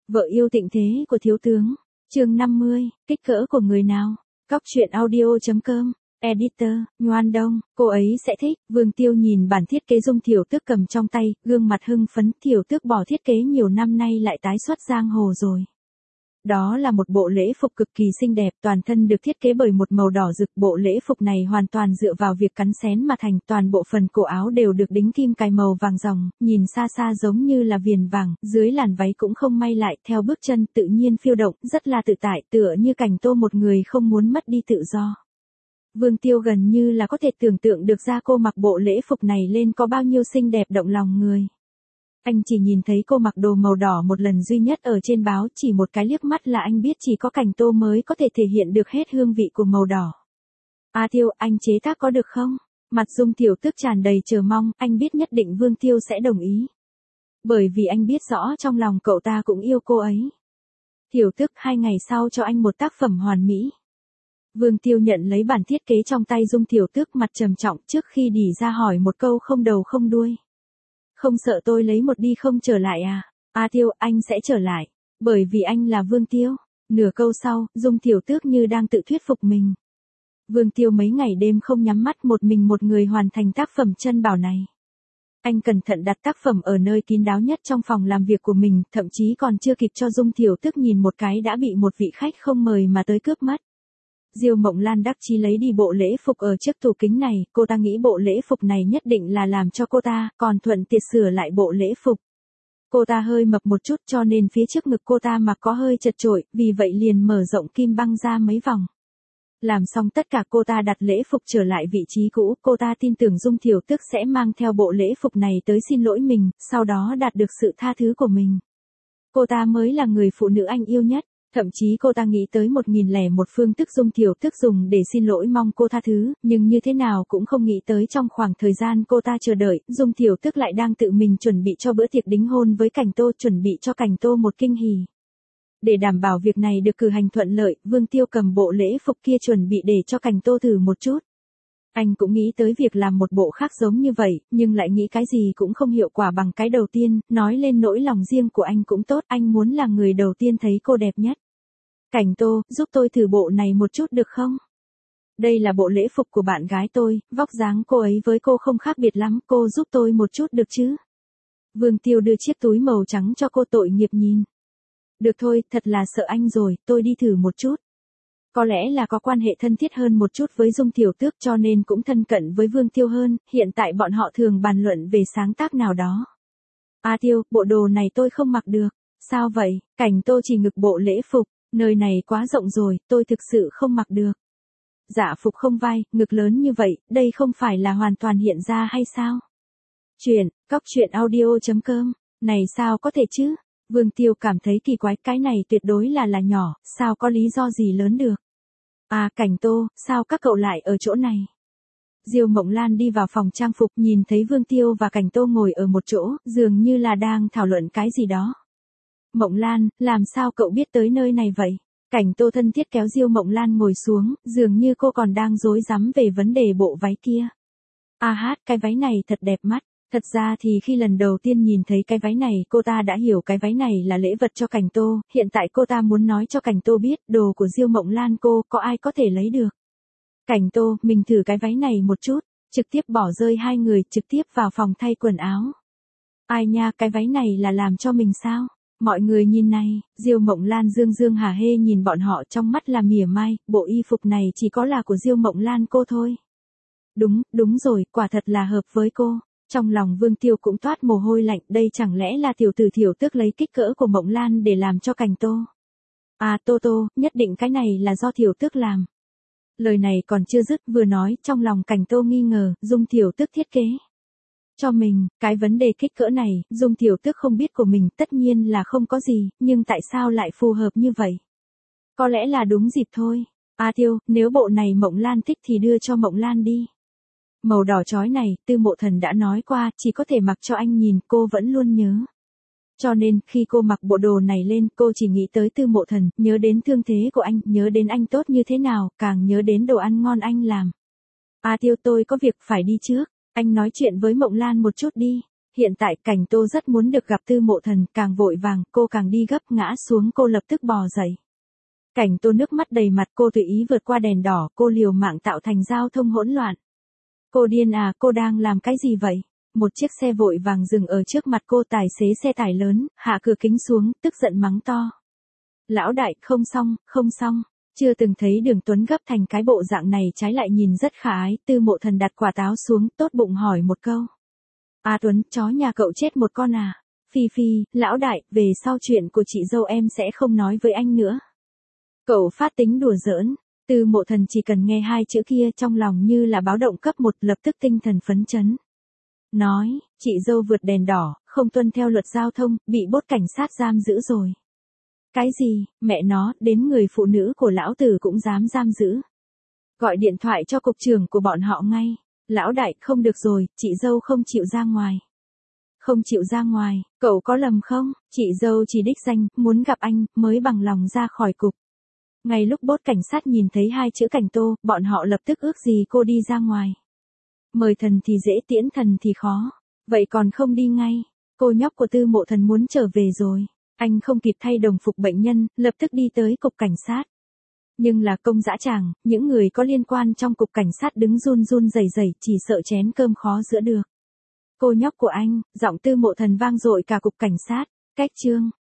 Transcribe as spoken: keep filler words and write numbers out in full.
Vợ yêu tịnh thế của thiếu tướng. Chương năm mươi, kích cỡ của người nào? Cóc truyện audio chấm com. Editor, Nhoan Đông, cô ấy sẽ thích. Vương Tiêu nhìn bản thiết kế Dung Thiểu Tước cầm trong tay, gương mặt hưng phấn. Thiểu Tước bỏ thiết kế nhiều năm nay lại tái xuất giang hồ rồi. Đó là một bộ lễ phục cực kỳ xinh đẹp, toàn thân được thiết kế bởi một màu đỏ rực. Bộ lễ phục này hoàn toàn dựa vào việc cắn xén mà thành, toàn bộ phần cổ áo đều được đính kim cài màu vàng ròng, nhìn xa xa giống như là viền vàng, dưới làn váy cũng không may lại, theo bước chân tự nhiên phiêu động, rất là tự tại, tựa như cảnh tô một người không muốn mất đi tự do. Vương Tiêu gần như là có thể tưởng tượng được ra cô mặc bộ lễ phục này lên có bao nhiêu xinh đẹp động lòng người. Anh chỉ nhìn thấy cô mặc đồ màu đỏ một lần duy nhất ở trên báo, chỉ một cái liếc mắt là anh biết chỉ có cảnh tô mới có thể thể hiện được hết hương vị của màu đỏ. A Tiêu, anh chế tác có được không? Mặt Dung Thiểu Tước tràn đầy chờ mong, anh biết nhất định Vương Tiêu sẽ đồng ý. Bởi vì anh biết rõ trong lòng cậu ta cũng yêu cô ấy. Thiểu Tước, hai ngày sau cho anh một tác phẩm hoàn mỹ. Vương Tiêu nhận lấy bản thiết kế trong tay Dung Thiểu Tước, mặt trầm trọng, trước khi đỉ ra hỏi một câu không đầu không đuôi. Không sợ tôi lấy một đi không trở lại à? A Tiêu, anh sẽ trở lại. Bởi vì anh là Vương Tiêu. Nửa câu sau, Dung Thiểu Tước như đang tự thuyết phục mình. Vương Tiêu mấy ngày đêm không nhắm mắt, một mình một người hoàn thành tác phẩm chân bảo này. Anh cẩn thận đặt tác phẩm ở nơi kín đáo nhất trong phòng làm việc của mình, thậm chí còn chưa kịp cho Dung Thiểu Tước nhìn một cái đã bị một vị khách không mời mà tới cướp mất. Diêu Mộng Lan đắc chí lấy đi bộ lễ phục ở trước tủ kính này, cô ta nghĩ bộ lễ phục này nhất định là làm cho cô ta, còn thuận tiện sửa lại bộ lễ phục. Cô ta hơi mập một chút cho nên phía trước ngực cô ta mặc có hơi chật chội, vì vậy liền mở rộng kim băng ra mấy vòng. Làm xong tất cả cô ta đặt lễ phục trở lại vị trí cũ, cô ta tin tưởng Dung Thiểu Tước sẽ mang theo bộ lễ phục này tới xin lỗi mình, sau đó đạt được sự tha thứ của mình. Cô ta mới là người phụ nữ anh yêu nhất. Thậm chí cô ta nghĩ tới một nghìn lẻ một phương thức Dung Thiểu Tước dùng để xin lỗi mong cô tha thứ, nhưng như thế nào cũng không nghĩ tới trong khoảng thời gian cô ta chờ đợi, Dung Thiểu Tước lại đang tự mình chuẩn bị cho bữa tiệc đính hôn với Cảnh Tô, chuẩn bị cho Cảnh Tô một kinh hỉ. Để đảm bảo việc này được cử hành thuận lợi, Vương Tiêu cầm bộ lễ phục kia chuẩn bị để cho Cảnh Tô thử một chút. Anh cũng nghĩ tới việc làm một bộ khác giống như vậy, nhưng lại nghĩ cái gì cũng không hiệu quả bằng cái đầu tiên, nói lên nỗi lòng riêng của anh cũng tốt, anh muốn là người đầu tiên thấy cô đẹp nhất. Cảnh Tô, giúp tôi thử bộ này một chút được không? Đây là bộ lễ phục của bạn gái tôi, vóc dáng cô ấy với cô không khác biệt lắm, cô giúp tôi một chút được chứ? Vương Tiêu đưa chiếc túi màu trắng cho cô, tội nghiệp nhìn. Được thôi, thật là sợ anh rồi, tôi đi thử một chút. Có lẽ là có quan hệ thân thiết hơn một chút với Dung Thiểu Tước cho nên cũng thân cận với Vương Tiêu hơn, hiện tại bọn họ thường bàn luận về sáng tác nào đó. A Tiêu, bộ đồ này tôi không mặc được. Sao vậy? Cảnh Tô chỉ ngực bộ lễ phục, nơi này quá rộng rồi, tôi thực sự không mặc được. Dạ phục không vai, ngực lớn như vậy, đây không phải là hoàn toàn hiện ra hay sao? Chuyện, cóc truyện audio chấm com, này sao có thể chứ? Vương Tiêu cảm thấy kỳ quái, cái này tuyệt đối là là nhỏ, sao có lý do gì lớn được? À, Cảnh Tô, sao các cậu lại ở chỗ này? Diêu Mộng Lan đi vào phòng trang phục, nhìn thấy Vương Tiêu và Cảnh Tô ngồi ở một chỗ, dường như là đang thảo luận cái gì đó. Mộng Lan, làm sao cậu biết tới nơi này vậy? Cảnh Tô thân thiết kéo Diêu Mộng Lan ngồi xuống, dường như cô còn đang rối rắm về vấn đề bộ váy kia. À hát, cái váy này thật đẹp mắt. Thật ra thì khi lần đầu tiên nhìn thấy cái váy này, cô ta đã hiểu cái váy này là lễ vật cho Cảnh Tô, hiện tại cô ta muốn nói cho Cảnh Tô biết, đồ của Diêu Mộng Lan cô, có ai có thể lấy được. Cảnh Tô, mình thử cái váy này một chút, trực tiếp bỏ rơi hai người, trực tiếp vào phòng thay quần áo. Ai nha, cái váy này là làm cho mình sao? Mọi người nhìn này, Diêu Mộng Lan dương dương hả hê nhìn bọn họ, trong mắt là mỉa mai, bộ y phục này chỉ có là của Diêu Mộng Lan cô thôi. Đúng, đúng rồi, quả thật là hợp với cô. Trong lòng Vương Tiêu cũng toát mồ hôi lạnh, đây chẳng lẽ là tiểu tử Thiểu Tước lấy kích cỡ của Mộng Lan để làm cho Cảnh Tô. À Tô Tô, nhất định cái này là do Thiểu Tước làm. Lời này còn chưa dứt, vừa nói, trong lòng Cảnh Tô nghi ngờ, Dung Thiểu Tước thiết kế cho mình, cái vấn đề kích cỡ này, Dung Thiểu Tước không biết của mình, tất nhiên là không có gì, nhưng tại sao lại phù hợp như vậy? Có lẽ là đúng dịp thôi. A Tiêu, nếu bộ này Mộng Lan thích thì đưa cho Mộng Lan đi. Màu đỏ chói này, Tư Mộ Thần đã nói qua, chỉ có thể mặc cho anh nhìn, cô vẫn luôn nhớ. Cho nên, khi cô mặc bộ đồ này lên, cô chỉ nghĩ tới Tư Mộ Thần, nhớ đến thương thế của anh, nhớ đến anh tốt như thế nào, càng nhớ đến đồ ăn ngon anh làm. A Tiêu, tôi có việc phải đi trước, anh nói chuyện với Mộng Lan một chút đi. Hiện tại Cảnh Tô rất muốn được gặp Tư Mộ Thần, càng vội vàng, cô càng đi gấp, ngã xuống cô lập tức bò dậy. Cảnh Tô nước mắt đầy mặt, cô tùy ý vượt qua đèn đỏ, cô liều mạng tạo thành giao thông hỗn loạn. Cô điên à, cô đang làm cái gì vậy? Một chiếc xe vội vàng dừng ở trước mặt cô, tài xế xe tải lớn, hạ cửa kính xuống, tức giận mắng to. Lão đại, không xong, không xong. Chưa từng thấy Đường Tuấn gấp thành cái bộ dạng này, trái lại nhìn rất khả ái. Tư Mộ Thần đặt quả táo xuống, tốt bụng hỏi một câu. À Tuấn, chó nhà cậu chết một con à? Phi Phi, lão đại, về sau chuyện của chị dâu em sẽ không nói với anh nữa. Cậu phát tính đùa giỡn. Tư Mộ Thần chỉ cần nghe hai chữ kia trong lòng như là báo động cấp một, lập tức tinh thần phấn chấn. Nói, chị dâu vượt đèn đỏ, không tuân theo luật giao thông, bị bốt cảnh sát giam giữ rồi. Cái gì, mẹ nó, đến người phụ nữ của lão tử cũng dám giam giữ. Gọi điện thoại cho cục trưởng của bọn họ ngay. Lão đại, không được rồi, chị dâu không chịu ra ngoài. Không chịu ra ngoài, cậu có lầm không? Chị dâu chỉ đích danh, muốn gặp anh, mới bằng lòng ra khỏi cục. Ngay lúc bốt cảnh sát nhìn thấy hai chữ Cảnh Tô, bọn họ lập tức ước gì cô đi ra ngoài. Mời thần thì dễ, tiễn thần thì khó. Vậy còn không đi ngay? Cô nhóc của Tư Mộ Thần muốn trở về rồi. Anh không kịp thay đồng phục bệnh nhân, lập tức đi tới cục cảnh sát. Nhưng là công dã tràng, những người có liên quan trong cục cảnh sát đứng run run rẩy rẩy, chỉ sợ chén cơm khó giữa được. Cô nhóc của anh, giọng Tư Mộ Thần vang dội cả cục cảnh sát. Cách chương